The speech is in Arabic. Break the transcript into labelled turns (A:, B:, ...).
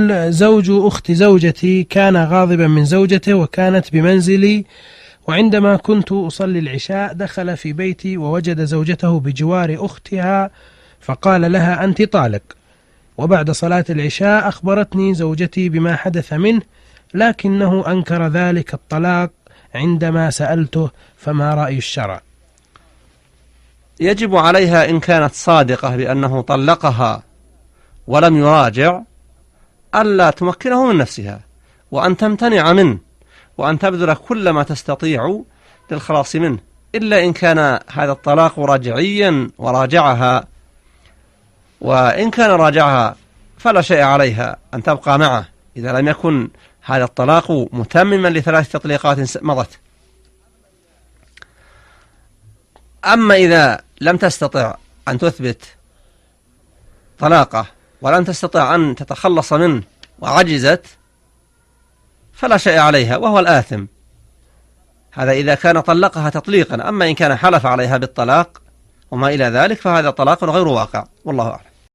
A: يقول: زوج أخت زوجتي كان غاضبا من زوجته وكانت بمنزلي، وعندما كنت أصلي العشاء دخل في بيتي ووجد زوجته بجوار أختها فقال لها: أنت طالق. وبعد صلاة العشاء أخبرتني زوجتي بما حدث منه، لكنه أنكر ذلك الطلاق عندما سألته، فما رأي الشرع؟
B: يجب عليها إن كانت صادقة بأنه طلقها ولم يراجع ألا تمكنه من نفسها، وأن تمتنع منه، وأن تبذل كل ما تستطيع للخلاص منه، إلا إن كان هذا الطلاق رجعيا وراجعها. وإن كان راجعها فلا شيء عليها أن تبقى معه إذا لم يكن هذا الطلاق متمما ل3 تطليقات مضت. أما إذا لم تستطع أن تثبت طلاقه ولم تستطع أن تتخلص منه وعجزت فلا شيء عليها وهو الآثم. هذا إذا كان طلقها تطليقا. أما إن كان حلف عليها بالطلاق وما إلى ذلك فهذا طلاق غير واقع، والله أعلم.